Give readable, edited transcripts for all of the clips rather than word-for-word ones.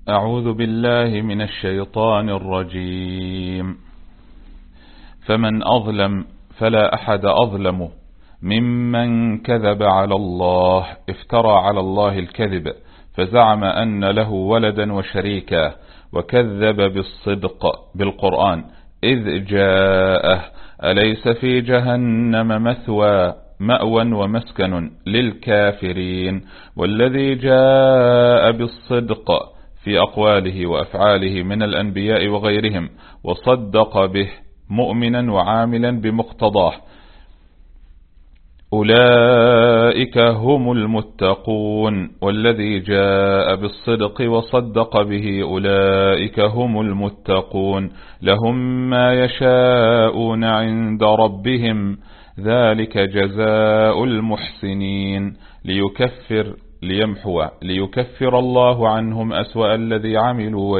أعوذ بالله من الشيطان الرجيم. فمن أظلم فلا أحد أظلم ممن كذب على الله، افترى على الله الكذب فزعم أن له ولدا وشريكا وكذب بالصدق بالقرآن إذ جاءه، أليس في جهنم مأوى ومسكن للكافرين. والذي جاء بالصدق في أقواله وأفعاله من الأنبياء وغيرهم وصدق به مؤمنا وعاملا بمقتضاه أولئك هم المتقون. والذي جاء بالصدق وصدق به أولئك هم المتقون، لهم ما يشاءون عند ربهم ذلك جزاء المحسنين. ليكفر الله عنهم أسوأ الذي عملوا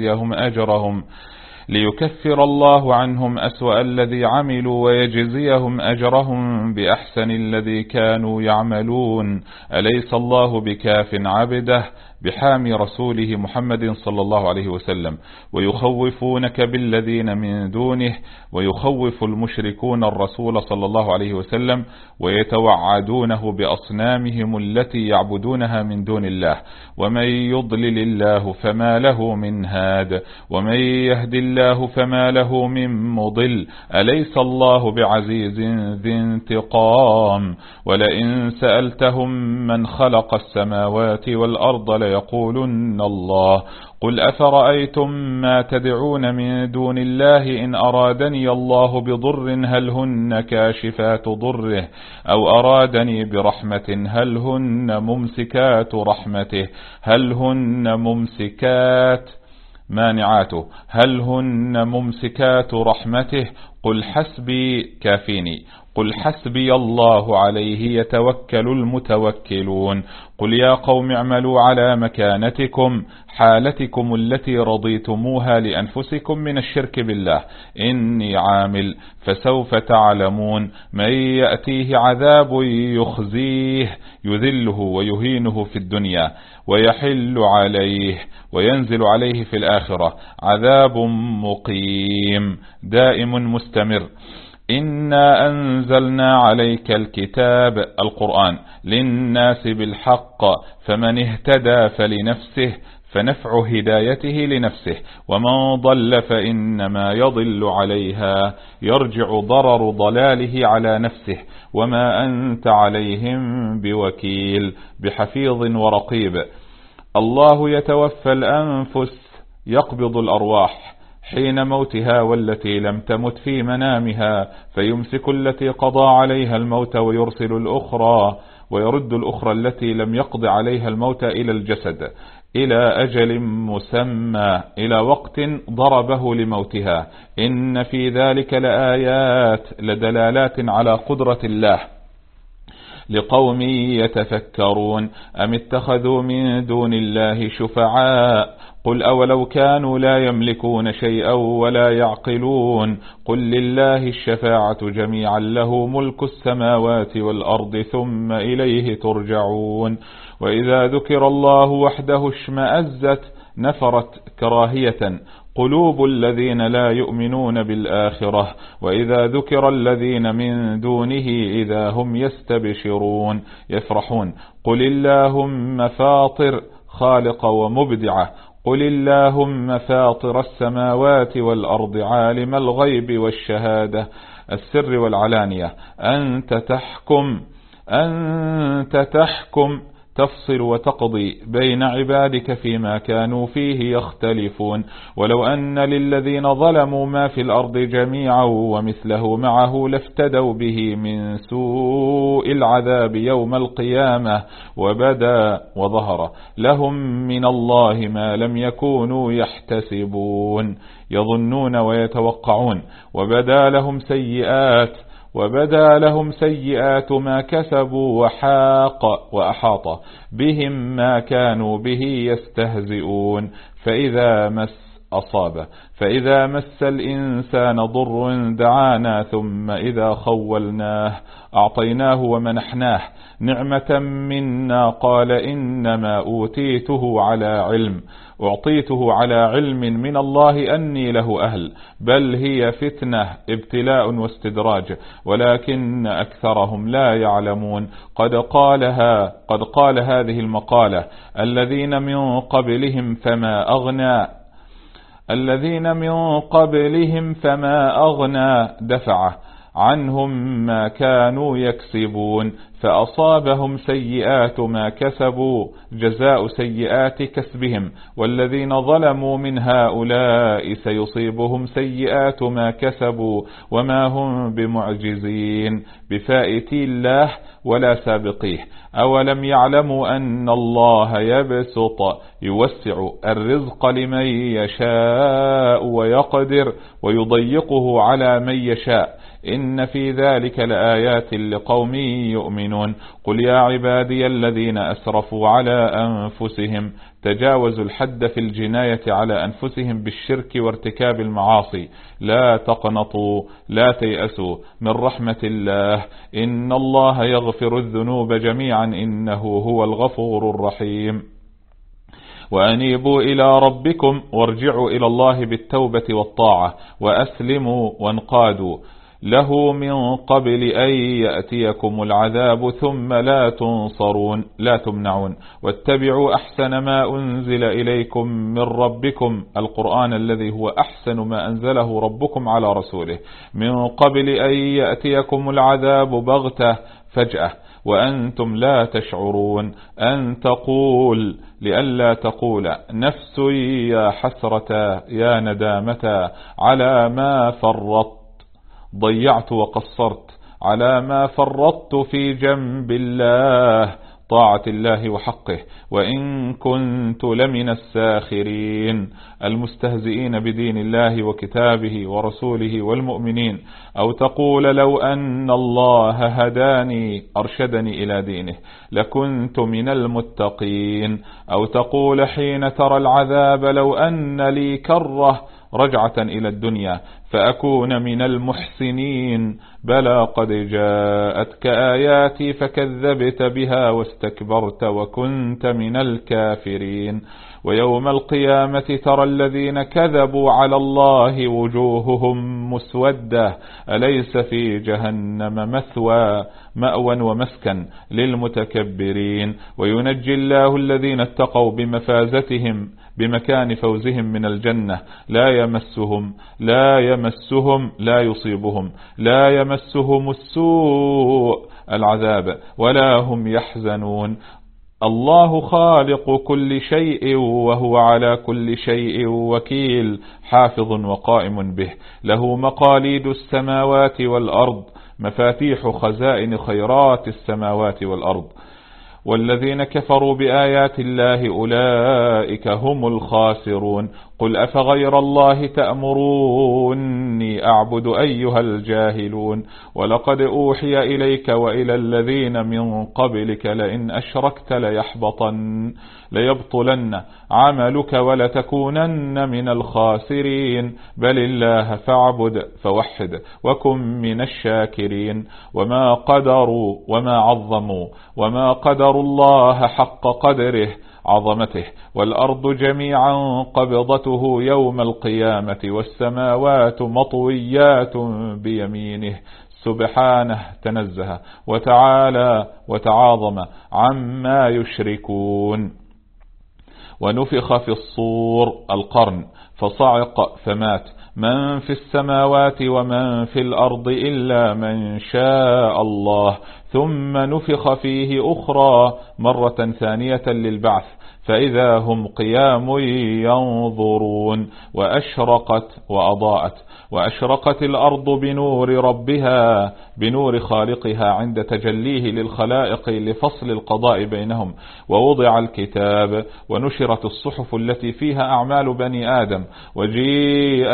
ويجزيهم أجرهم بأحسن الذي كانوا يعملون. أليس الله بكاف عبده بحامي رسوله محمد صلى الله عليه وسلم، ويخوفونك بالذين من دونه، ويخوف المشركون الرسول صلى الله عليه وسلم ويتوعدونه بأصنامهم التي يعبدونها من دون الله. ومن يضلل الله فما له من هاد، ومن يهد الله فما له من مضل. أليس الله بعزيز ذي انتقام. ولئن سألتهم من خلق السماوات والأرض ليقولن الله. قل أفرأيتم ما تدعون من دون الله إن أرادني الله بضر هل هن كاشفات ضره، أو أرادني برحمة هل هن ممسكات رحمته، هل هن ممسكات مانعاته، هل هن ممسكات رحمته. قل حسبي كافيني. قل حسبي الله عليه يتوكل المتوكلون. قل يا قوم اعملوا على مكانتكم حالتكم التي رضيتموها لأنفسكم من الشرك بالله إني عامل، فسوف تعلمون من يأتيه عذاب يخزيه يذله ويهينه في الدنيا ويحل عليه وينزل عليه في الآخرة عذاب مقيم دائم مستمر. إنا أنزلنا عليك الكتاب القرآن للناس بالحق، فمن اهتدى فلنفسه، فنفع هدايته لنفسه، ومن ضل فإنما يضل عليها، يرجع ضرر ضلاله على نفسه، وما أنت عليهم بوكيل بحفيظ ورقيب. الله يتوفى الأنفس يقبض الأرواح حين موتها والتي لم تمت في منامها، فيمسك التي قضى عليها الموت ويرد الأخرى التي لم يقض عليها الموت إلى الجسد إلى أجل مسمى، إلى وقت ضربه لموتها. إن في ذلك لآيات لدلالات على قدرة الله لقوم يتفكرون. أم اتخذوا من دون الله شفعاء قل أولو كانوا لا يملكون شيئا ولا يعقلون. قل لله الشفاعة جميعا له ملك السماوات والأرض ثم إليه ترجعون. وإذا ذكر الله وحده اشمأزت نفرت كراهية قلوب الذين لا يؤمنون بالآخرة، وإذا ذكر الذين من دونه إذا هم يستبشرون يفرحون. قل اللهم فاطر خالق ومبدعه، قل اللهم فاطر السماوات والأرض عالم الغيب والشهادة السر والعلانية أنت تحكم تفصل وتقضي بين عبادك فيما كانوا فيه يختلفون. ولو أن للذين ظلموا ما في الأرض جميعا ومثله معه لافتدوا به من سوء العذاب يوم القيامة وبدا وظهر لهم من الله ما لم يكونوا يحتسبون. يظنون ويتوقعون وبدا لهم سيئات ما كسبوا وأحاط بهم ما كانوا به يستهزئون. فإذا مس أصابه. فإذا مس الإنسان ضر دعانا ثم إذا خولناه أعطيناه ومنحناه نعمة منا قال إنما أوتيته على علم أعطيته على علم من الله أني له أهل بل هي فتنة ابتلاء واستدراج ولكن أكثرهم لا يعلمون. قد قال هذه المقالة الذين من قبلهم فما أغنى دفعه عنهم ما كانوا يكسبون فأصابهم سيئات ما كسبوا جزاء سيئات كسبهم والذين ظلموا من هؤلاء سيصيبهم سيئات ما كسبوا وما هم بمعجزين بفائتي الله ولا سابقيه. أولم يعلموا أن الله يوسع الرزق لمن يشاء ويقدر ويضيقه على من يشاء إن في ذلك لآيات لقوم يؤمنون. قل يا عبادي الذين أسرفوا على أنفسهم تجاوزوا الحد في الجناية على أنفسهم بالشرك وارتكاب المعاصي لا تقنطوا لا تيأسوا من رحمة الله إن الله يغفر الذنوب جميعا إنه هو الغفور الرحيم. وأنيبوا إلى ربكم وارجعوا إلى الله بالتوبة والطاعة وأسلموا وانقادوا له من قبل أن يأتيكم العذاب ثم لا تمنعون. واتبعوا أحسن ما أنزل إليكم من ربكم القرآن الذي هو أحسن ما أنزله ربكم على رسوله من قبل أن يأتيكم العذاب بغتة فجأة وأنتم لا تشعرون أن تقول لئلا تقول نفس يا حسرة يا ندامة على ما ضيعت وقصرت على ما فرطت في جنب الله طاعة الله وحقه وإن كنت لمن الساخرين المستهزئين بدين الله وكتابه ورسوله والمؤمنين. أو تقول لو أن الله هداني أرشدني إلى دينه لكنت من المتقين. أو تقول حين ترى العذاب لو أن لي كرة رجعة إلى الدنيا فأكون من المحسنين بلى قد جاءتك آياتي فكذبت بها واستكبرت وكنت من الكافرين. ويوم القيامة ترى الذين كذبوا على الله وجوههم مسودة أليس في جهنم مأوى ومسكن للمتكبرين. وينجي الله الذين اتقوا بمفازتهم بمكان فوزهم من الجنة لا يمسهم السوء العذاب ولا هم يحزنون. الله خالق كل شيء وهو على كل شيء وكيل حافظ وقائم به له مقاليد السماوات والأرض مفاتيح خزائن خيرات السماوات والأرض. والذين كفروا بآيات الله أولئك هم الخاسرون. قل أفغير الله تأمروني أعبد أيها الجاهلون ولقد أوحي إليك وإلى الذين من قبلك لئن أشركت ليبطلن عملك ولتكونن من الخاسرين بل الله فاعبد فوحد وكن من الشاكرين. وما قدروا وما عظموا وما قدروا الله حق قدره عظمته والأرض جميعا قبضته يوم القيامة والسماوات مطويات بيمينه سبحانه تنزه وتعالى وتعاظم عما يشركون. ونفخ في الصور القرن فصعق فمات من في السماوات ومن في الأرض إلا من شاء الله ثم نفخ فيه أخرى مرة ثانية للبعث فإذا هم قيام ينظرون. وأشرقت الأرض بنور ربها بنور خالقها عند تجليه للخلائق لفصل القضاء بينهم. ووضع الكتاب ونشرت الصحف التي فيها أعمال بني آدم وجيء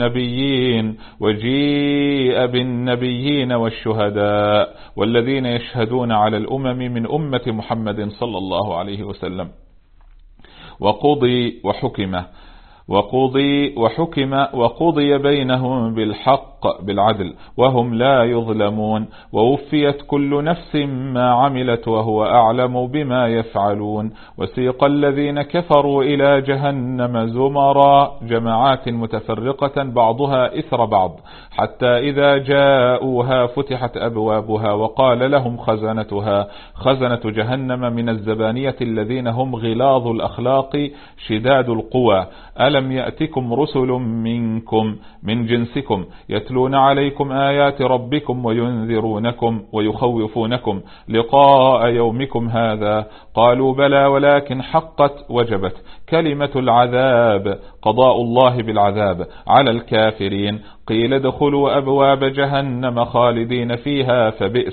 بالنبيين والشهداء والذين يشهدون على الأمم من أمة محمد صلى الله عليه وسلم. وقضي وحكمه وقضي بينهم بالحق بالعدل وهم لا يظلمون ووفيت كل نفس ما عملت وهو أعلم بما يفعلون. وسيق الذين كفروا إلى جهنم زمرا جماعات متفرقة بعضها إثر بعض حتى إذا جاءوها فتحت أبوابها وقال لهم خزنة جهنم من الزبانية الذين هم غلاظ الأخلاق شداد القوى ألم يأتكم رسل منكم من جنسكم يتلون عليكم آيات ربكم وينذرونكم ويخوفونكم لقاء يومكم هذا قالوا بلى ولكن حقت وجبت كلمة العذاب قضاء الله بالعذاب على الكافرين قيل ادخلوا أبواب جهنم خالدين فيها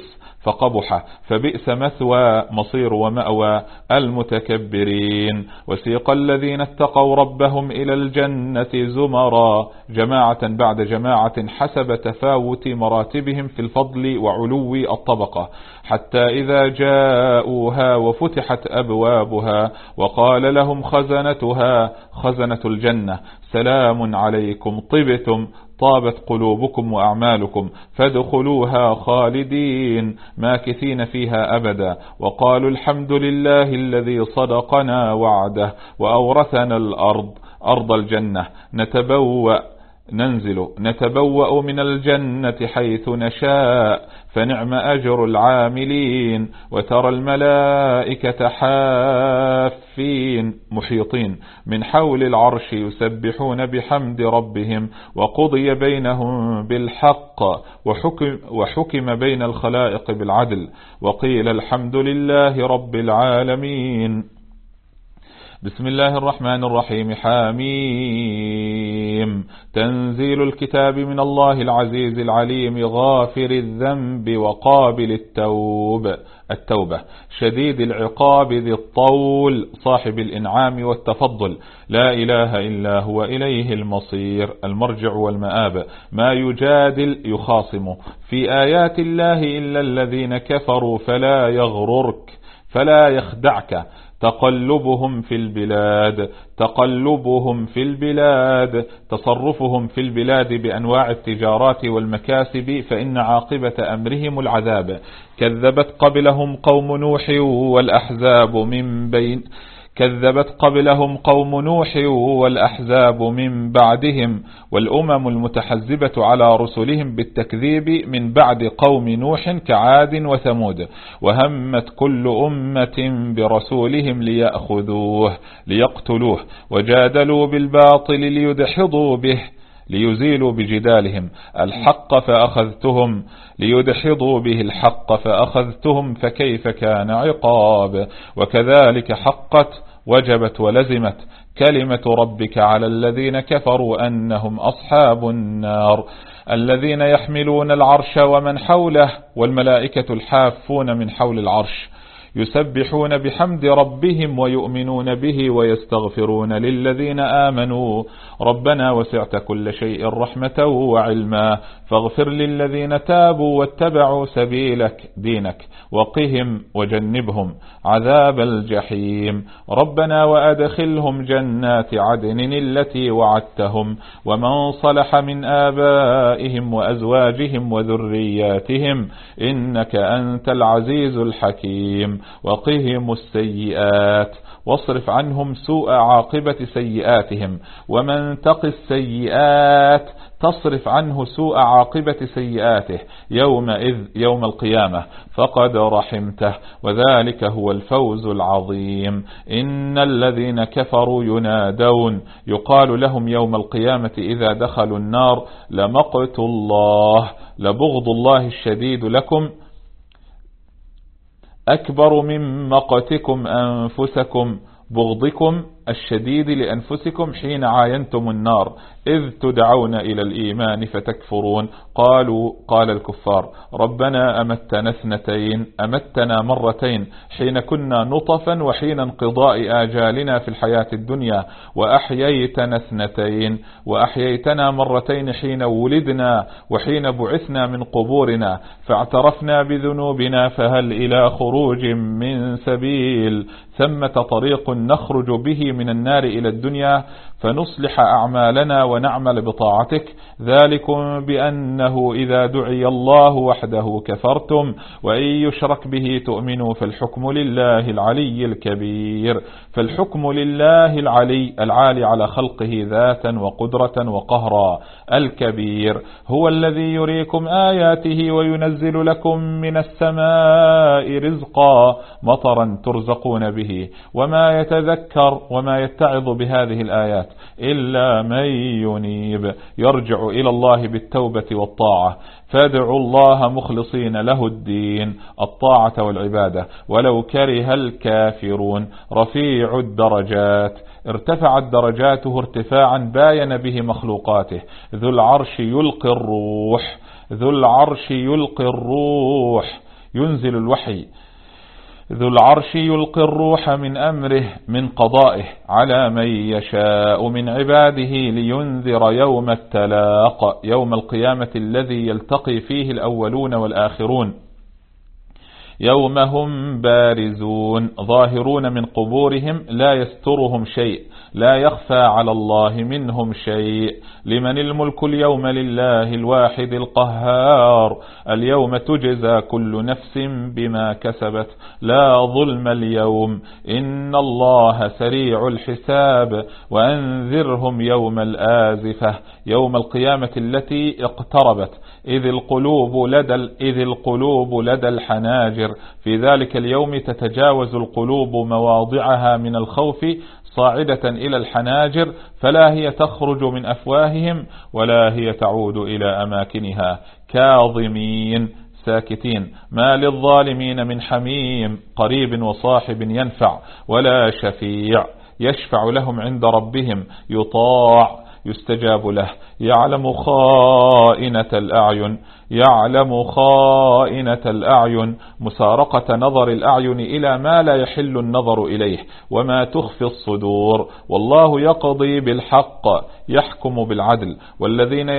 فبئس مثوى مصير ومأوى المتكبرين. وسيق الذين اتقوا ربهم إلى الجنة زمرا جماعة بعد جماعة حسب تفاوت مراتبهم في الفضل وعلو الطبقة حتى إذا جاءوها وفتحت أبوابها وقال لهم خزنة الجنة سلام عليكم طبتم طابت قلوبكم وأعمالكم فادخلوها خالدين ماكثين فيها أبدا وقالوا الحمد لله الذي صدقنا وعده وأورثنا أرض الجنة نتبوأ من الجنة حيث نشاء فنعم أجر العاملين. وترى الملائكة حافين محيطين من حول العرش يسبحون بحمد ربهم وقضي بينهم بالحق وحكم بين الخلائق بالعدل وقيل الحمد لله رب العالمين. بسم الله الرحمن الرحيم حميم تنزيل الكتاب من الله العزيز العليم غافر الذنب وقابل التوبة شديد العقاب ذي الطول صاحب الإنعام والتفضل لا إله إلا هو إليه المصير المرجع والمآب ما يجادل يخاصم في آيات الله إلا الذين كفروا فلا يخدعك تقلبهم في البلاد تصرفهم في البلاد بأنواع التجارات والمكاسب فإن عاقبة أمرهم العذاب كذبت قبلهم قوم نوح والأحزاب من بعدهم والأمم المتحزبة على رسلهم بالتكذيب من بعد قوم نوح كعاد وثمود وهمت كل أمة برسولهم ليقتلوه وجادلوا بالباطل ليزيلوا بجدالهم الحق فأخذتهم فكيف كان عقاب وكذلك حقت وجبت ولزمت كلمة ربك على الذين كفروا أنهم أصحاب النار الذين يحملون العرش ومن حوله والملائكة الحافون من حول العرش يسبحون بحمد ربهم ويؤمنون به ويستغفرون للذين آمنوا ربنا وسعت كل شيء رحمة وعلما فاغفر للذين تابوا واتبعوا سبيلك دينك وقهم وجنبهم عذاب الجحيم ربنا وأدخلهم جنات عدن التي وعدتهم ومن صلح من آبائهم وأزواجهم وذرياتهم إنك أنت العزيز الحكيم وقهم السيئات واصرف عنهم سوء عاقبة سيئاتهم ومن تق السيئات تصرف عنه سوء عاقبة سيئاته يوم القيامة فقد رحمته وذلك هو الفوز العظيم إن الذين كفروا ينادون يقال لهم يوم القيامة إذا دخلوا النار لمقت الله لبغض الله الشديد لكم أكبر من مقتكم أنفسكم بغضكم الشديد لأنفسكم حين عاينتم النار إذ تدعون إلى الإيمان فتكفرون قال الكفار ربنا أمتنا مرتين حين كنا نطفا وحين انقضاء آجالنا في الحياة الدنيا وأحييتنا اثنتين وأحييتنا مرتين حين ولدنا وحين بعثنا من قبورنا فاعترفنا بذنوبنا فهل إلى خروج من سبيل ثمة طريق نخرج به من النار إلى الدنيا فنصلح أعمالنا ونعمل بطاعتك. ذلكم بأنه إذا دعي الله وحده كفرتم وإن يشرك به تؤمنوا فالحكم لله العلي الكبير. فالحكم لله العالي على خلقه ذاتا وقدرة وقهرا الكبير، هو الذي يريكم آياته وينزل لكم من السماء رزقا مطرا ترزقون به، وما يتذكر وما يتعظ بهذه الآيات إلا من ينيب يرجع إلى الله بالتوبة والطاعة. فادعوا الله مخلصين له الدين، الطاعة والعبادة، ولو كره الكافرون. رفيع الدرجات، ارتفعت درجاته ارتفاعا باين به مخلوقاته. ذو العرش يلقي الروح، ذو العرش يلقي الروح، ينزل الوحي. ذو العرش يلقي الروح من أمره من قضائه على من يشاء من عباده لينذر يوم التلاق، يوم القيامة الذي يلتقي فيه الأولون والآخرون. يوم هم بارزون ظاهرون من قبورهم لا يسترهم شيء، لا يخفى على الله منهم شيء. لمن الملك اليوم؟ لله الواحد القهار. اليوم تجزى كل نفس بما كسبت لا ظلم اليوم، إن الله سريع الحساب. وأنذرهم يوم الآزفة، يوم القيامة التي اقتربت، إذ القلوب لدى الحناجر. في ذلك اليوم تتجاوز القلوب مواضعها من الخوف صاعدة إلى الحناجر، فلا هي تخرج من أفواههم ولا هي تعود إلى أماكنها. كاظمين ساكتين، ما للظالمين من حميم قريب وصاحب ينفع ولا شفيع يشفع لهم عند ربهم، يطاع يستجاب له. يعلم خائنة الأعين، يعلم خائنة الأعين، مسارقة نظر الأعين إلى ما لا يحل النظر إليه، وما تخفي الصدور. والله يقضي بالحق، يحكم بالعدل. والذين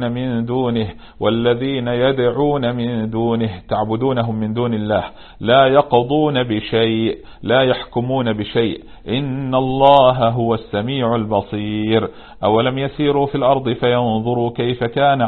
يدعون من دونه تعبدونهم من دون الله لا يقضون بشيء، لا يحكمون بشيء. إن الله هو السميع البصير. أولم يسيروا في الأرض فينظروا كيف كان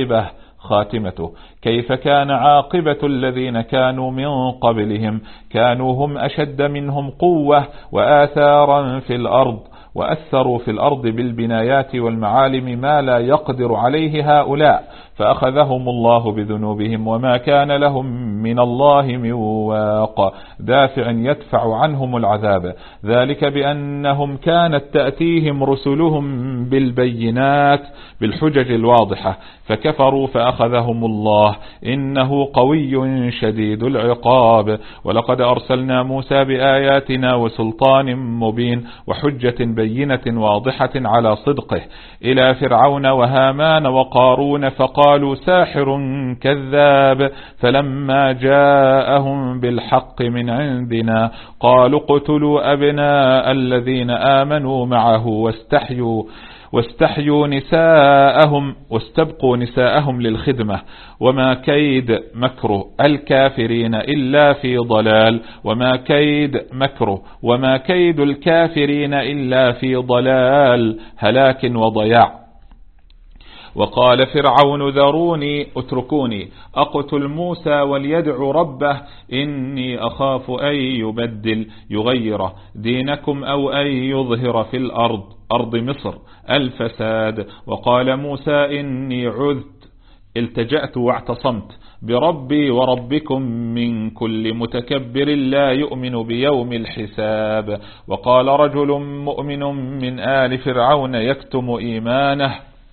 عاقبة الذين كانوا من قبلهم، كانوا هم أشد منهم قوة وآثارا في الأرض، وأثروا في الأرض بالبنايات والمعالم ما لا يقدر عليه هؤلاء، فأخذهم الله بذنوبهم وما كان لهم من الله من واق دافع يدفع عنهم العذاب. ذلك بأنهم كانت تأتيهم رسلهم بالبينات، بالحجج الواضحة، فكفروا فأخذهم الله، إنه قوي شديد العقاب. ولقد أرسلنا موسى بآياتنا وسلطان مبين وحجة بينة واضحة على صدقه إلى فرعون وهامان وقارون، فقالوا ساحر كذاب. فلما جاءهم بالحق من عندنا قالوا اقتلوا أبناء الذين آمنوا معه واستحيوا نساءهم واستبقوا نساءهم للخدمة، وما كيد مكره الكافرين إلا في ضلال. وما كيد الكافرين إلا في ضلال، هلاك وضياع. وقال فرعون ذروني اتركوني أقتل موسى وليدع ربه إني أخاف أن يغير دينكم أو أن يظهر في أرض مصر الفساد. وقال موسى إني عذت، التجأت واعتصمت بربي وربكم من كل متكبر لا يؤمن بيوم الحساب. وقال رجل مؤمن من آل فرعون يكتم إيمانه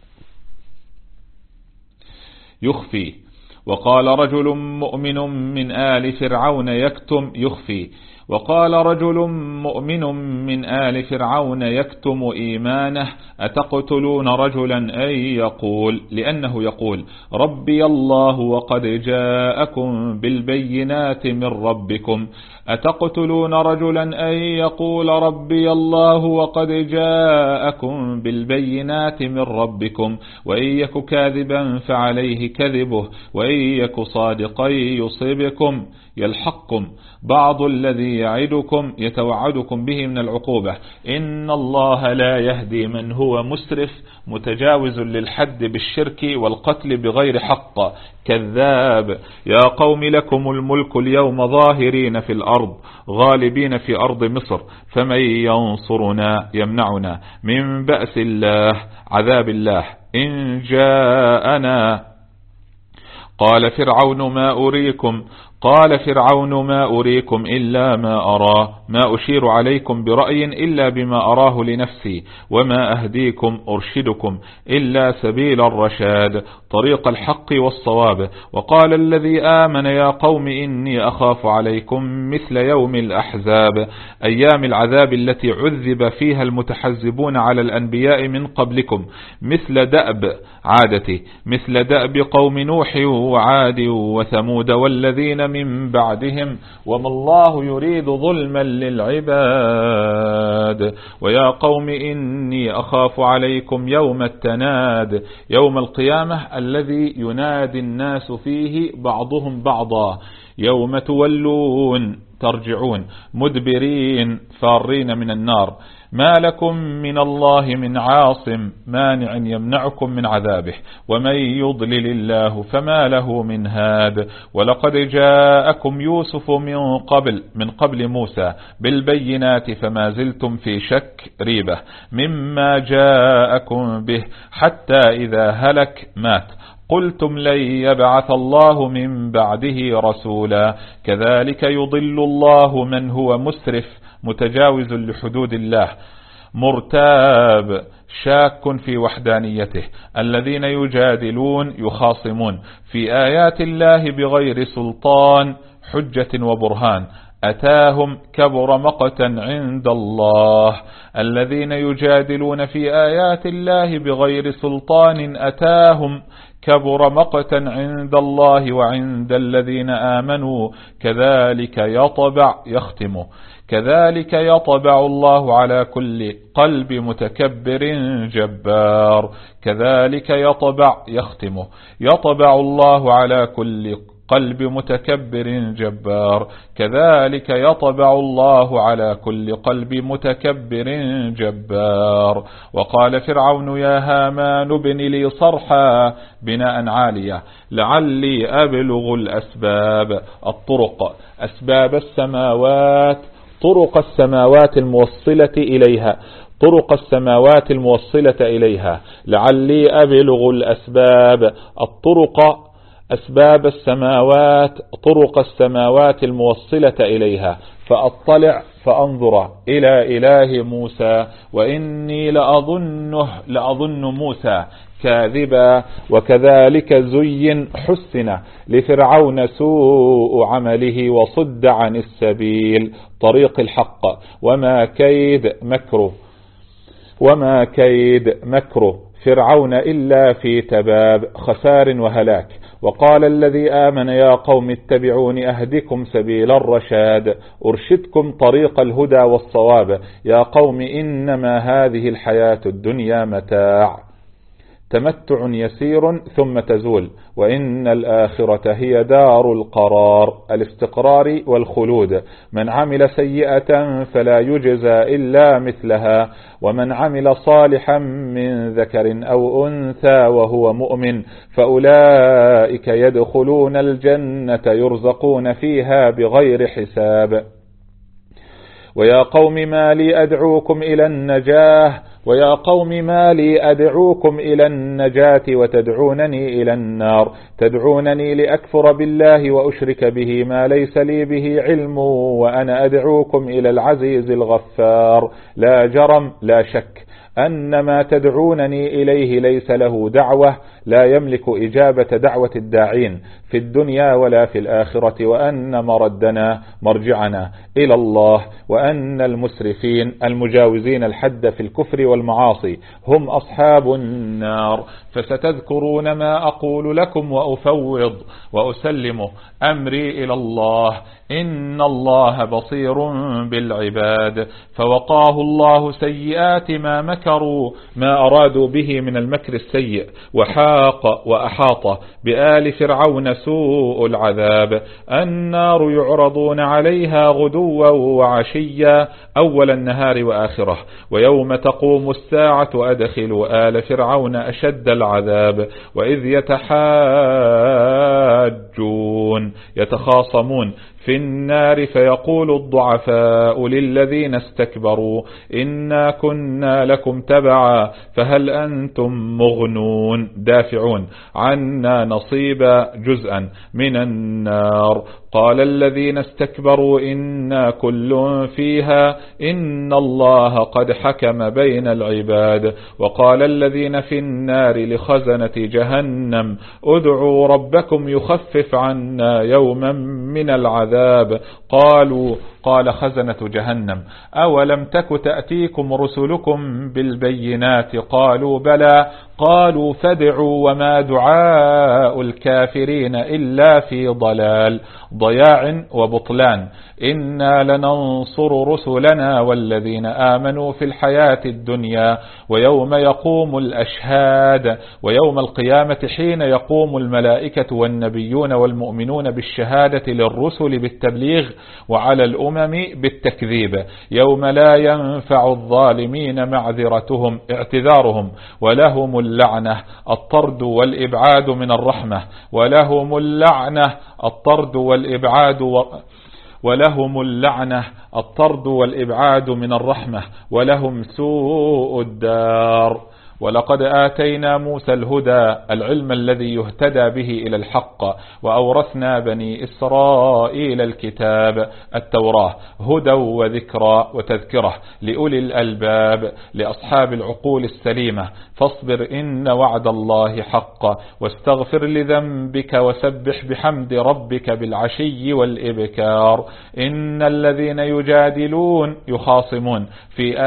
يخفي. وقال رجل مؤمن من آل فرعون يخفي. وقال رجل مؤمن من آل فرعون يكتم إيمانه أتقتلون رجلا أن يقول، لأنه يقول ربي الله وقد جاءكم بالبينات من ربكم أتقتلون رجلا أن يقول ربي الله وقد جاءكم بالبينات من ربكم وإن يك كاذبا فعليه كذبه وإن يك صادقا يصيبكم يلحقكم بعض الذي يعدكم يتوعدكم به من العقوبة إن الله لا يهدي من هو مسرف متجاوز للحد بالشرك والقتل بغير حق كذاب. يا قوم لكم الملك اليوم ظاهرين في الأرض غالبين في أرض مصر فمن ينصرنا يمنعنا من بأس الله عذاب الله إن جاءنا. قال فرعون ما أريكم إلا ما أرى ما أشير عليكم برأي إلا بما أراه لنفسي وما أهديكم أرشدكم إلا سبيل الرشاد طريق الحق والصواب. وقال الذي آمن يا قوم إني أخاف عليكم مثل يوم الأحزاب أيام العذاب التي عذب فيها المتحزبون على الأنبياء من قبلكم مثل دأب قوم نوح وعاد وثمود والذين من بعدهم وما الله يريد ظلما للعباد. ويا قوم إني أخاف عليكم يوم التناد يوم القيامة الذي ينادي الناس فيه بعضهم بعضا يوم تولون ترجعون مدبرين فارين من النار ما لكم من الله من عاصم مانع يمنعكم من عذابه ومن يضلل الله فما له من هاد. ولقد جاءكم يوسف من قبل موسى بالبينات فما زلتم في شك ريبة مما جاءكم به حتى إذا هلك مات قلتم لن يبعث الله من بعده رسولا كذلك يضل الله من هو مسرف متجاوز لحدود الله مرتاب شاك في وحدانيته الذين يجادلون يخاصمون في آيات الله بغير سلطان حجة وبرهان أتاهم كبر مقتا عند الله. الذين يجادلون في آيات الله بغير سلطان أتاهم كبر مقتا عند الله وعند الذين آمنوا كذلك يطبع الله على كل قلب متكبر جبار. يطبع الله على كل قلب متكبر جبار. كذلك يطبع الله على كل قلب متكبر جبار. وقال فرعون يا هامان ابن لي صرحا بناء عالية لعلي أبلغ الأسباب الطرق أسباب السماوات طرق السماوات الموصلة إليها لعلي أبلغ الأسباب الطرق أسباب السماوات طرق السماوات الموصلة إليها فأطلع فأنظر إلى إله موسى وإني لأظن موسى كاذبا. وكذلك حسن لفرعون سوء عمله وصد عن السبيل طريق الحق وما كيد مكره فرعون إلا في تباب خسار وهلاك. وقال الذي آمن يا قوم اتبعون أهدكم سبيل الرشاد أرشدكم طريق الهدى والصواب. يا قوم إنما هذه الحياة الدنيا متاع تمتع يسير ثم تزول وإن الآخرة هي دار القرار الاستقرار والخلود. من عمل سيئة فلا يجزى إلا مثلها ومن عمل صالحا من ذكر أو أنثى وهو مؤمن فأولئك يدخلون الجنة يرزقون فيها بغير حساب. ويا قوم ما لي أدعوكم إلى النجاة وتدعونني إلى النار تدعونني لأكفر بالله وأشرك به ما ليس لي به علم وأنا أدعوكم إلى العزيز الغفار. لا جرم لا شك أن ما تدعونني إليه ليس له دعوة لا يملك إجابة دعوة الداعين في الدنيا ولا في الآخرة وأن مرجعنا إلى الله وأن المسرفين المجاوزين الحد في الكفر والمعاصي هم أصحاب النار. فستذكرون ما أقول لكم وأفوض وأسلم أمري إلى الله إن الله بصير بالعباد. فوقاه الله سيئات ما مكروا، ما أرادوا به من المكر السيء، وحاق وأحاط بآل فرعون سوء العذاب. النار يعرضون عليها غدوا وعشيا أول النهار وآخره، ويوم تقوم الساعة أدخلوا آل فرعون أشد العذاب. وإذ يتحاجون يتخاصمون في النار فيقول الضعفاء للذين استكبروا إنا كنا لكم تبعا فهل أنتم مغنون دافعون عنا نصيبا جزءا من النار. قال الذين استكبروا إنا كل فيها إن الله قد حكم بين العباد. وقال الذين في النار لخزنة جهنم ادعوا ربكم يخفف عنا يوما من العذاب. قال خزنة جهنم أولم تك تأتيكم رسلكم بالبينات قالوا بلى قالوا فادعوا وما دعاء الكافرين إلا في ضياع وبطلان. إنا لننصر رسلنا والذين آمنوا في الحياة الدنيا ويوم يقوم الأشهاد، ويوم القيامة حين يقوم الملائكة والنبيون والمؤمنون بالشهادة للرسل بالتبليغ وعلى الأمم بالتكذيب، يوم لا ينفع الظالمين معذرتهم اعتذارهم ولهم اللعنة الطرد والإبعاد من الرحمة، ولهم اللعنة الطرد والإبعاد من الرحمة، ولهم سوء الدار. ولقد آتينا موسى الهدى العلم الذي يهتدى به إلى الحق، وأورثنا بني إسرائيل الكتاب التوراة هدى وذكرى وتذكرة لأولي الألباب لأصحاب العقول السليمة. فاصبر إن وعد الله حق، واستغفر لذنبك وسبح بحمد ربك بالعشي والإبكار. إن الذين يجادلون يخاصمون في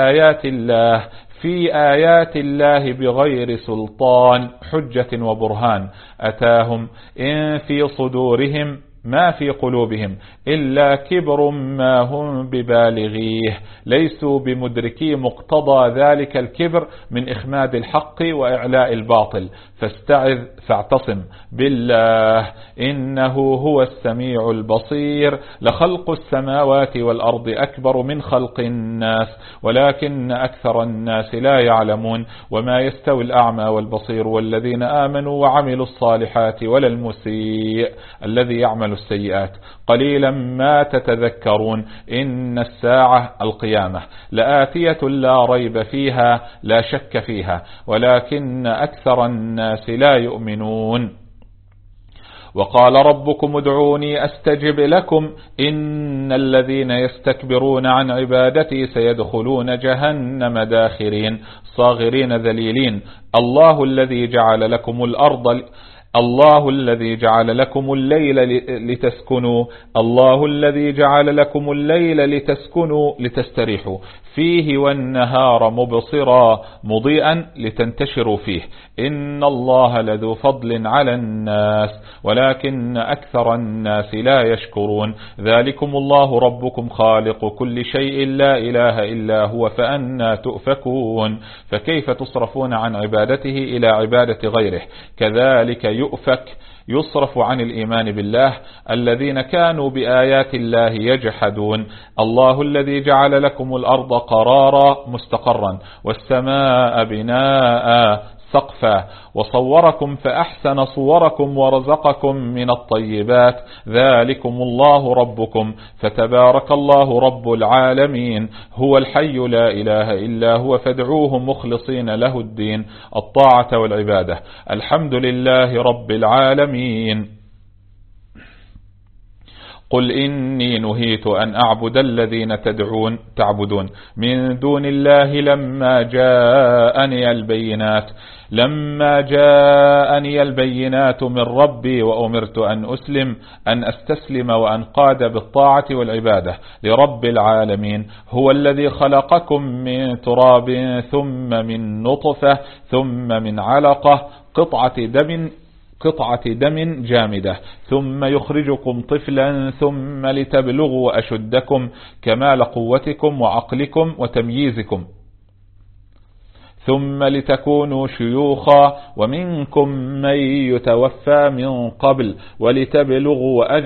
آيات الله بغير سلطان حجة وبرهان أتاهم إن في صدورهم ما في قلوبهم إلا كبر ما هم ببالغيه، ليسوا بمدركي مقتضى ذلك الكبر من إخماد الحق وإعلاء الباطل. فاستعذ فاعتصم بالله إنه هو السميع البصير. لخلق السماوات والأرض أكبر من خلق الناس ولكن أكثر الناس لا يعلمون. وما يستوي الأعمى والبصير والذين آمنوا وعملوا الصالحات ولا المسيء الذي يعمل السيئات قليلا ما تتذكرون. إن الساعة القيامة لآتية لا ريب فيها لا شك فيها ولكن أكثر الناس لا يؤمنون. وقال ربكم ادعوني أستجب لكم إن الذين يستكبرون عن عبادتي سيدخلون جهنم داخرين صاغرين ذليلين. الله الذي جعل لكم الليل لتسكنوا لتستريحوا فيه والنهار مبصرا مضيئا لتنتشروا فيه. إن الله لذو فضل على الناس ولكن أكثر الناس لا يشكرون. ذلكم الله ربكم خالق كل شيء لا إله إلا هو فأنا تؤفكون. فكيف تصرفون عن عبادته إلى عبادة غيره؟ كذلك يصرف عن الإيمان بالله الذين كانوا بآيات الله يجحدون. الله الذي جعل لكم الأرض قرارا مستقرا والسماء بناء سقفا وصوركم فأحسن صوركم ورزقكم من الطيبات. ذلكم الله ربكم فتبارك الله رب العالمين. هو الحي لا إله إلا هو فادعوه مخلصين له الدين الطاعة والعبادة. الحمد لله رب العالمين. قل إني نهيت أن أعبد الذين تعبدون من دون الله لما جاءني البينات من ربي وأمرت أن أستسلم وأنقاد بالطاعة والعبادة لرب العالمين. هو الذي خلقكم من تراب ثم من نطفة ثم من علقة قطعة دم قطعة دم جامدة، ثم يخرجكم طفلا، ثم لتبلغوا أشدكم كمال قوتكم وعقلكم وتمييزكم، ثم لتكونوا شيوخا، ومنكم من يتوفى من قبل، ولتبلغوا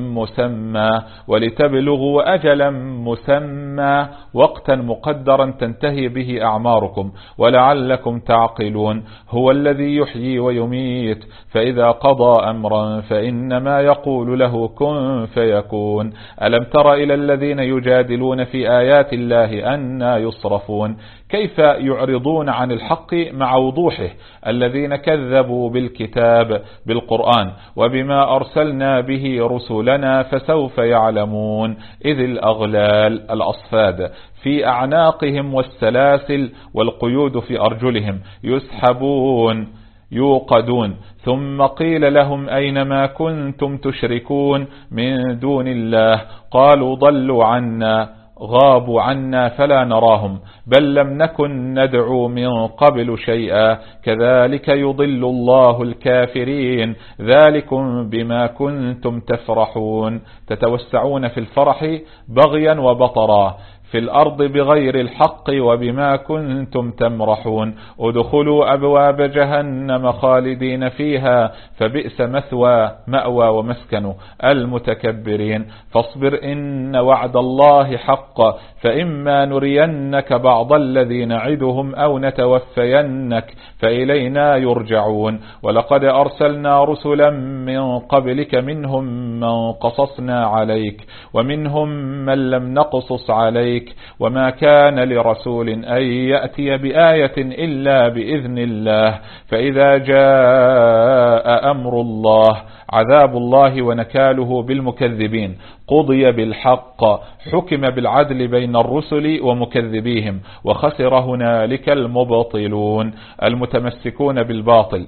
أجلا مسمى وقتا مقدرا تنتهي به أعماركم ولعلكم تعقلون. هو الذي يحيي ويميت، فإذا قضى أمرا فإنما يقول له كن فيكون. ألم تر إلى الذين يجادلون في آيات الله أنى يصرفون؟ كيف يعرضون عن الحق مع وضوحه؟ الذين كذبوا بالكتاب بالقرآن وبما أرسلنا به رسلنا فسوف يعلمون. إذ الأغلال الأصفاد في أعناقهم والسلاسل والقيود في أرجلهم يسحبون يوقدون، ثم قيل لهم أين ما كنتم تشركون من دون الله؟ قالوا ضلوا عنا غابوا عنا فلا نراهم، بل لم نكن ندعو من قبل شيئا كذلك يضل الله الكافرين، ذلكم بما كنتم تفرحون. تتوسعون في الفرح بغيا وبطرا في الأرض بغير الحق وبما كنتم تمرحون. ادخلوا أبواب جهنم خالدين فيها فبئس مأوى ومسكن المتكبرين. فاصبر إن وعد الله حق، فإما نرينك بعض الذي نعدهم أو نتوفينك فإلينا يرجعون. ولقد أرسلنا رسلا من قبلك منهم من قصصنا عليك ومنهم من لم نقصص عليك، وما كان لرسول أن يأتي بآية إلا بإذن الله. فإذا جاء أمر الله عذاب الله ونكاله بالمكذبين قضي بالحق، حكم بالعدل بين الرسل ومكذبيهم، وخسر هنالك المبطلون المتمسكون بالباطل.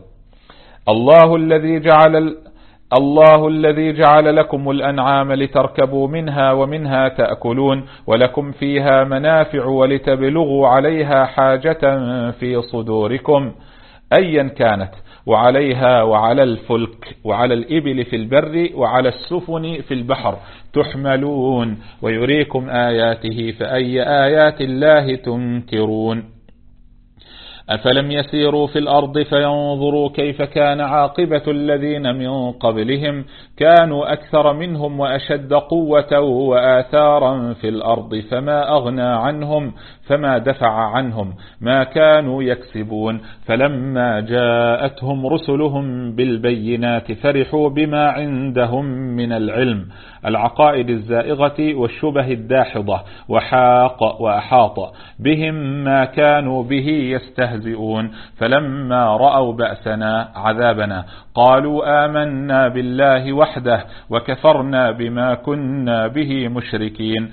الله الذي جعل لكم الأنعام لتركبوا منها ومنها تأكلون ولكم فيها منافع ولتبلغوا عليها حاجة في صدوركم أيا كانت، وعليها وعلى الفلك وعلى الإبل في البر وعلى السفن في البحر تحملون، ويريكم آياته فأي آيات الله تنكرون. أفلم يسيروا في الأرض فينظروا كيف كان عاقبة الذين من قبلهم؟ كانوا أكثر منهم وأشد قوة وآثارا في الأرض فما دفع عنهم ما كانوا يكسبون. فلما جاءتهم رسلهم بالبينات فرحوا بما عندهم من العلم، العقائد الزائغة والشبه الداحضة، وأحاط بهم ما كانوا به يستهزئون. فلما رأوا بأسنا عذابنا قالوا آمنا بالله وحده وكفرنا بما كنا به مشركين.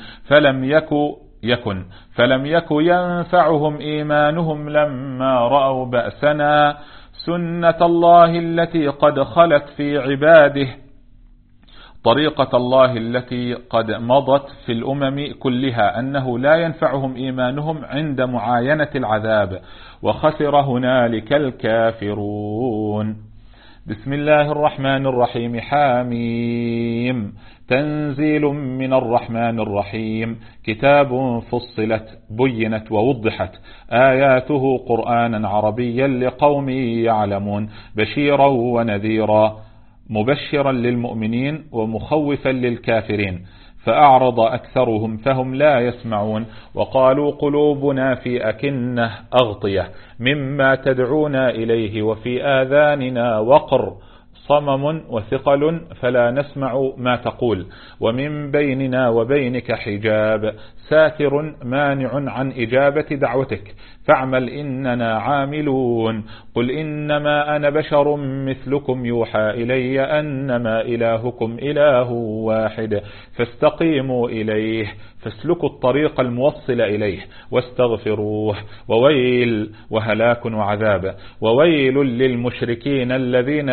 فلم يك ينفعهم إيمانهم لما رأوا بأسنا، سنة الله التي قد خلت في عباده، طريقة الله التي قد مضت في الأمم كلها، أنه لا ينفعهم إيمانهم عند معاينة العذاب، وخسر هنالك الكافرون. بسم الله الرحمن الرحيم. حاميم تنزيل من الرحمن الرحيم، كتاب فصلت بينت ووضحت آياته قرآنا عربيا لقوم يعلمون، بشيرا ونذيرا، مبشرا للمؤمنين ومخوفا للكافرين. فأعرض أكثرهم فهم لا يسمعون، وقالوا قلوبنا في أكنة أغطية مما تدعونا إليه وفي آذاننا وقر صمم وثقل فلا نسمع ما تقول، ومن بيننا وبينك حجاب ساتر مانع عن إجابة دعوتك فاعمل إننا عاملون. قل إنما أنا بشر مثلكم يوحى إلي أنما إلهكم إله واحد فاستقيموا إليه، فاسلكوا الطريق الموصل إليه واستغفروه. وهلاك وعذاب، وويل للمشركين الذين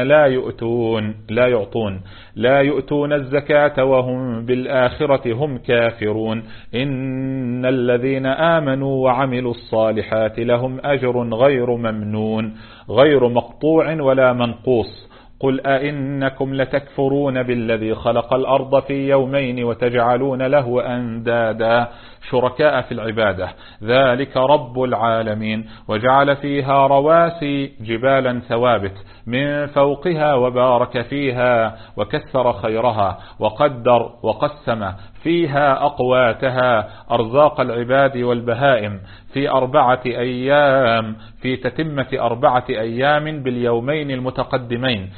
لا يؤتون الزكاة وهم بالآخرة هم كافرون. إن الذين آمنوا وعملوا الصالحات لهم أجر غير ممنون غير مقطوع ولا منقوص، قل أئنكم لتكفرون بالذي خلق الأرض في يومين وتجعلون له أندادا شركاء في العبادة ذلك رب العالمين وجعل فيها رواسي جبالا ثوابت من فوقها وبارك فيها وكثر خيرها وقدر وقسم فيها أقواتها أرزاق العباد والبهائم في 4 أيام في تتمة 4 أيام باليومين المتقدمين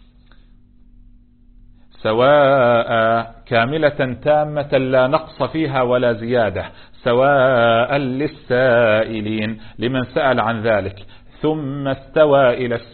سواء كاملة تامة لا نقص فيها ولا زيادة سواء للسائلين لمن سأل عن ذلك ثم استوى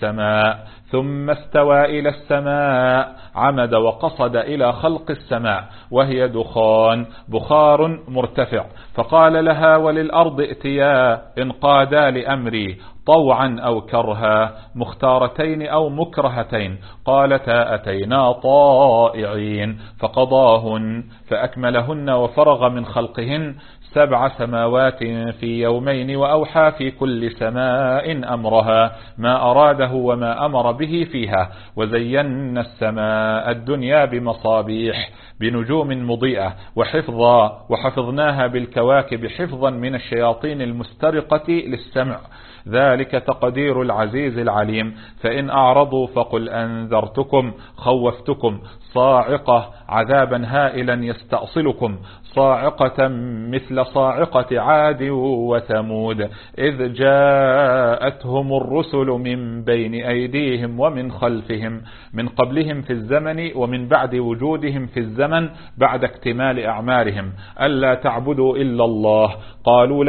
إلى السماء عمد وقصد إلى خلق السماء وهي دخان بخار مرتفع فقال لها وللأرض ائتيا انقادا لأمري طوعا أو كرها مختارتين أو مكرهتين قالتا أتينا طائعين فقضاهن فأكملهن وفرغ من خلقهن 7 سماوات في يومين وأوحى في كل سماء أمرها ما أراده وما أمر به فيها وزينا السماء الدنيا بمصابيح بنجوم مضيئة وحفظناها بالكواكب حفظا من الشياطين المسترقة للسمع ذلك تقدير العزيز العليم فإن أعرضوا فقل أنذرتكم خوفتكم صاعقة عذابا هائلا يستأصلكم صاعقة مثل صاعقة عاد وثمود إذ جاءتهم الرسل من بين أيديهم ومن خلفهم من قبلهم في الزمن ومن بعد وجودهم في الزمن بعد اكتمال أعمارهم ألا تعبدوا إلا الله قالوا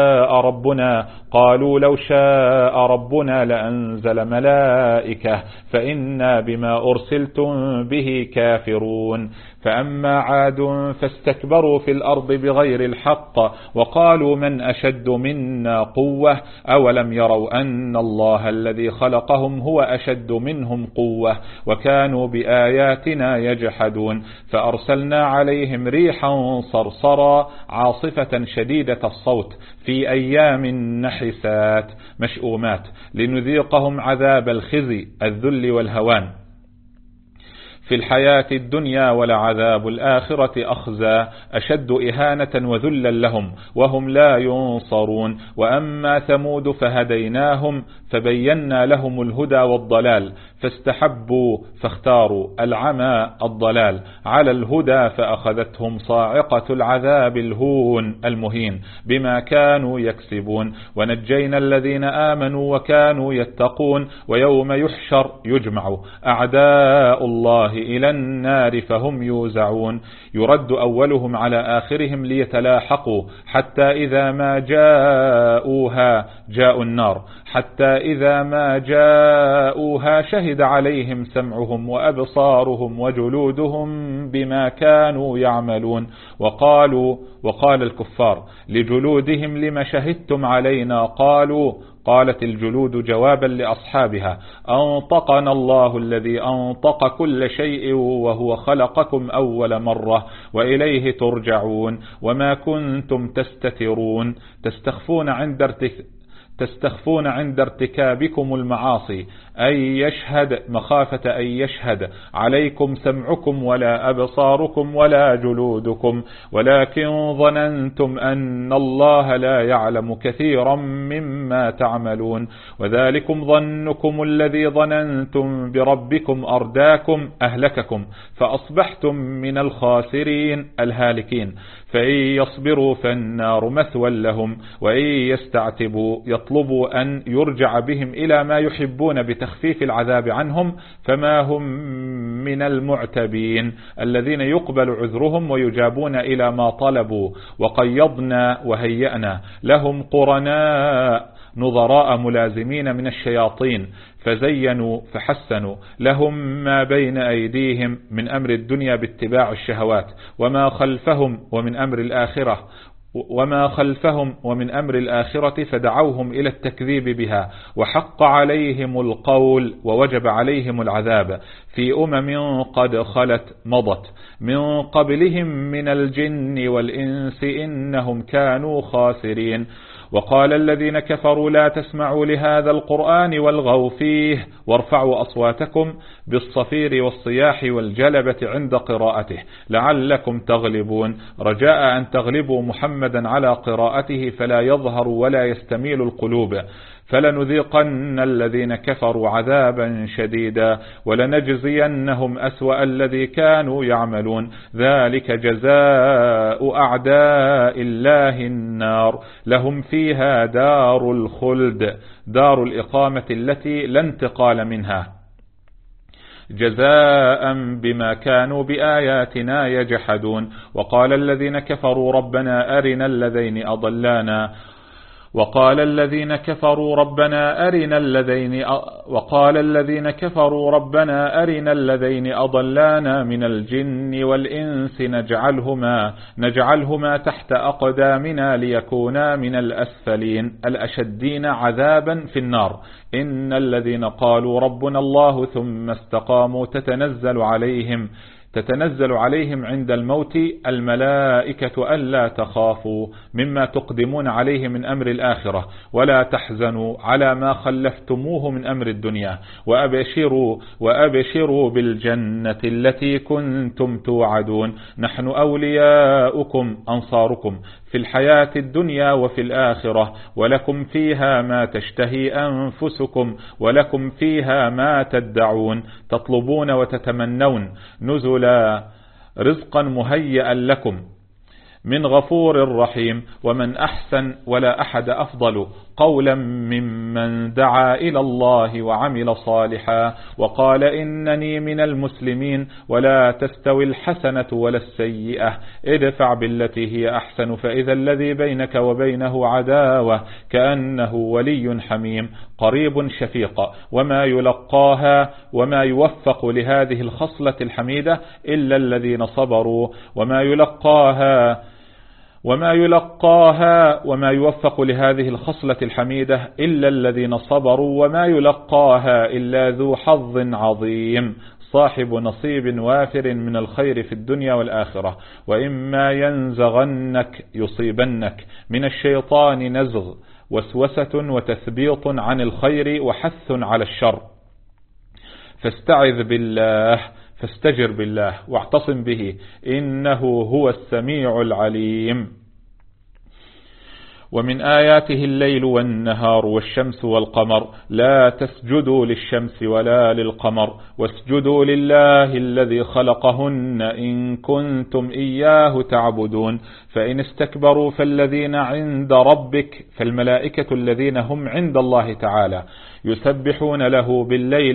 لو شاء ربنا لأنزل ملائكة فإنا بما أرسلتم به كافرون فأما عاد فاستكبروا في الأرض بغير الحق وقالوا من أشد منا قوة أولم يروا أن الله الذي خلقهم هو أشد منهم قوة وكانوا بآياتنا يجحدون فأرسلنا عليهم ريحا صرصرا عاصفة شديدة الصوت في أيام نحسات مشؤومات لنذيقهم عذاب الخزي الذل والهوان في الحياة الدنيا ولعذاب الآخرة أخزى أشد إهانة وذلا لهم وهم لا ينصرون وأما ثمود فهديناهم فبينا لهم الهدى والضلال فاختاروا العمى الضلال على الهدى فأخذتهم صاعقة العذاب الهون المهين بما كانوا يكسبون ونجينا الذين آمنوا وكانوا يتقون ويوم يجمع أعداء الله إلى النار فهم يوزعون يرد أولهم على آخرهم ليتلاحقوا حتى إذا ما جاءوا النار حتى إذا ما جاءوها شهد عليهم سمعهم وأبصارهم وجلودهم بما كانوا يعملون وقال الكفار لجلودهم لما شهدتم علينا قالت الجلود جوابا لأصحابها أنطقنا الله الذي أنطق كل شيء وهو خلقكم أول مرة وإليه ترجعون وما كنتم تستترون تستخفون عند ارتكابكم المعاصي مخافة أن يشهد عليكم سمعكم ولا أبصاركم ولا جلودكم ولكن ظننتم أن الله لا يعلم كثيرا مما تعملون وذلكم ظنكم الذي ظننتم بربكم أرداكم أهلككم فأصبحتم من الخاسرين الهالكين فإن يصبروا فالنار مثوى لهم وإن يستعتبوا يطلبوا أن يرجع بهم إلى ما يحبون بتخفيف العذاب عنهم فما هم من المعتبين الذين يقبل عذرهم ويجابون إلى ما طلبوا وقيضنا وهيأنا لهم قرناء نظراء ملازمين من الشياطين فزينوا فحسنوا لهم ما بين أيديهم من أمر الدنيا باتباع الشهوات وما خلفهم ومن أمر الآخرة فدعوهم إلى التكذيب بها وحق عليهم القول ووجب عليهم العذاب في قد خلت مضت من قبلهم من الجن والإنس إنهم كانوا خاسرين وقال الذين كفروا لا تسمعوا لهذا القرآن والغوا فيه وارفعوا أصواتكم بالصفير والصياح والجلبة عند قراءته لعلكم تغلبون، رجاء أن تغلبوا محمدا على قراءته فلا يظهر ولا يستميل القلوب. فلنذيقن الذين كفروا عذابا شديدا ولنجزينهم أسوأ الذي كانوا يعملون، ذلك جزاء أعداء الله النار لهم فيها دار الخلد، دار الإقامة التي لا انتقال منها، جزاء بما كانوا بآياتنا يجحدون. وقال الذين كفروا ربنا أرنا الذين أضلانا وقال الذين كفروا ربنا أرنا الذين أضلانا من الجن والإنس نجعلهما تحت أقدامنا ليكونا من الأسفلين الأشدين عذابا في النار. إن الذين قالوا ربنا الله ثم استقاموا تتنزل عليهم عند الموت الملائكة ألا تخافوا مما تقدمون عليه من أمر الآخرة ولا تحزنوا على ما خلفتموه من أمر الدنيا وأبشروا بالجنة التي كنتم توعدون، نحن أولياؤكم أنصاركم في الحياة الدنيا وفي الآخرة، ولكم فيها ما تشتهي أنفسكم ولكم فيها ما تدعون، تطلبون وتتمنون نزلا رزقا مهيئا لكم من غفور رحيم. ومن أحسن ولا أحد أفضل قولا ممن دعا إلى الله وعمل صالحا وقال إنني من المسلمين. ولا تستوي الحسنة ولا السيئة ادفع بالتي هي أحسن فإذا الذي بينك وبينه عداوة كأنه ولي حميم قريب شفيق. وما يوفق لهذه الخصلة الحميدة إلا الذين صبروا وما يوفق لهذه الخصلة الحميدة إلا الذين صبروا وما يلقاها إلا ذو حظ عظيم صاحب نصيب وافر من الخير في الدنيا والآخرة. وإما ينزغنك يصيبنك من الشيطان نزغ وسوسة وتثبيط عن الخير وحث على الشر فاستجر بالله واعتصم به إنه هو السميع العليم. ومن آياته الليل والنهار والشمس والقمر لا تسجدوا للشمس ولا للقمر واسجدوا لله الذي خلقهن إن كنتم إياه تعبدون. فإن استكبروا فالذين عند ربك فالملائكة الذين هم عند الله تعالى يسبحون له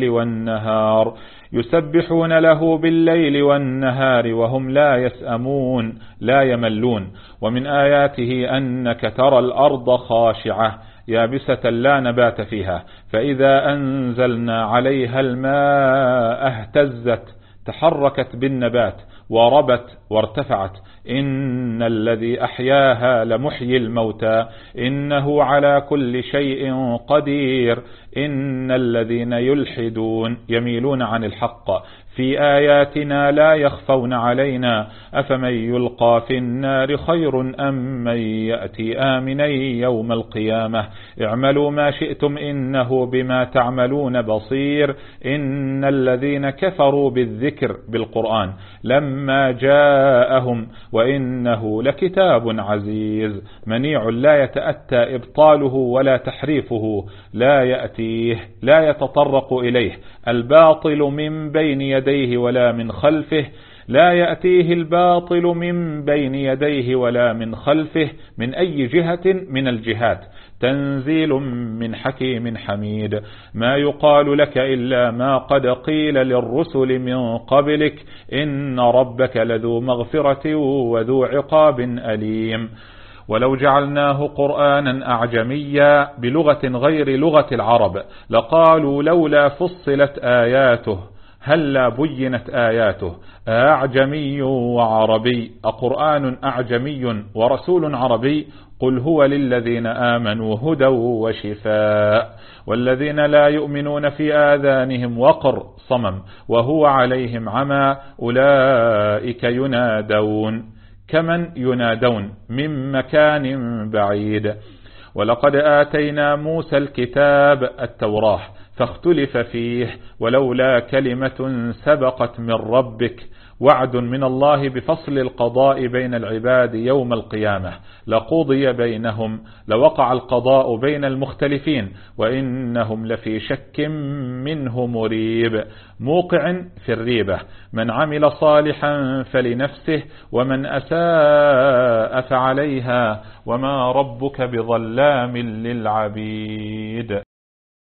بالليل والنهار وهم لا يسأمون لا يملون. ومن آياته أنك ترى الأرض خاشعة يابسة لا نبات فيها فإذا أنزلنا عليها الماء اهتزت تحركت بالنبات وربت وارتفعت. إن الذي أحياها لمحيي الموتى إنه على كل شيء قدير. إن الذين يميلون عن الحق في آياتنا لا يخفون علينا أفمن يلقى في النار خير أم من يأتي آمنا يوم القيامة اعملوا ما شئتم إنه بما تعملون بصير. إن الذين كفروا بالذكر بالقرآن لما جاءهم وإنه لكتاب عزيز منيع لا يتأتى إبطاله ولا تحريفه لا يتطرق إليه الباطل من بين يديه ولا من خلفه لا يأتيه الباطل من بين يديه ولا من خلفه من أي جهة من الجهات تنزيل من حكيم حميد. ما يقال لك إلا ما قد قيل للرسل من قبلك إن ربك لذو مغفرة وذو عقاب أليم. ولو جعلناه قرآنا أعجميا بلغة غير لغة العرب لقالوا لولا فصلت آياته هلا بينت آياته أعجمي وعربي أقرآن أعجمي ورسول عربي قل هو للذين آمنوا هدى وشفاء والذين لا يؤمنون في آذانهم وقر صمم وهو عليهم عمى أولئك ينادون كمن ينادون من مكان بعيد. ولقد آتينا موسى الكتاب التوراة فاختلف فيه ولولا كلمة سبقت من ربك وعد من الله بفصل القضاء بين العباد يوم القيامة لقضي بينهم لوقع القضاء بين المختلفين وإنهم لفي شك منه مريب. موقع في الريبة: من عمل صالحا فلنفسه ومن أساء فعليها وما ربك بظلام للعبيد.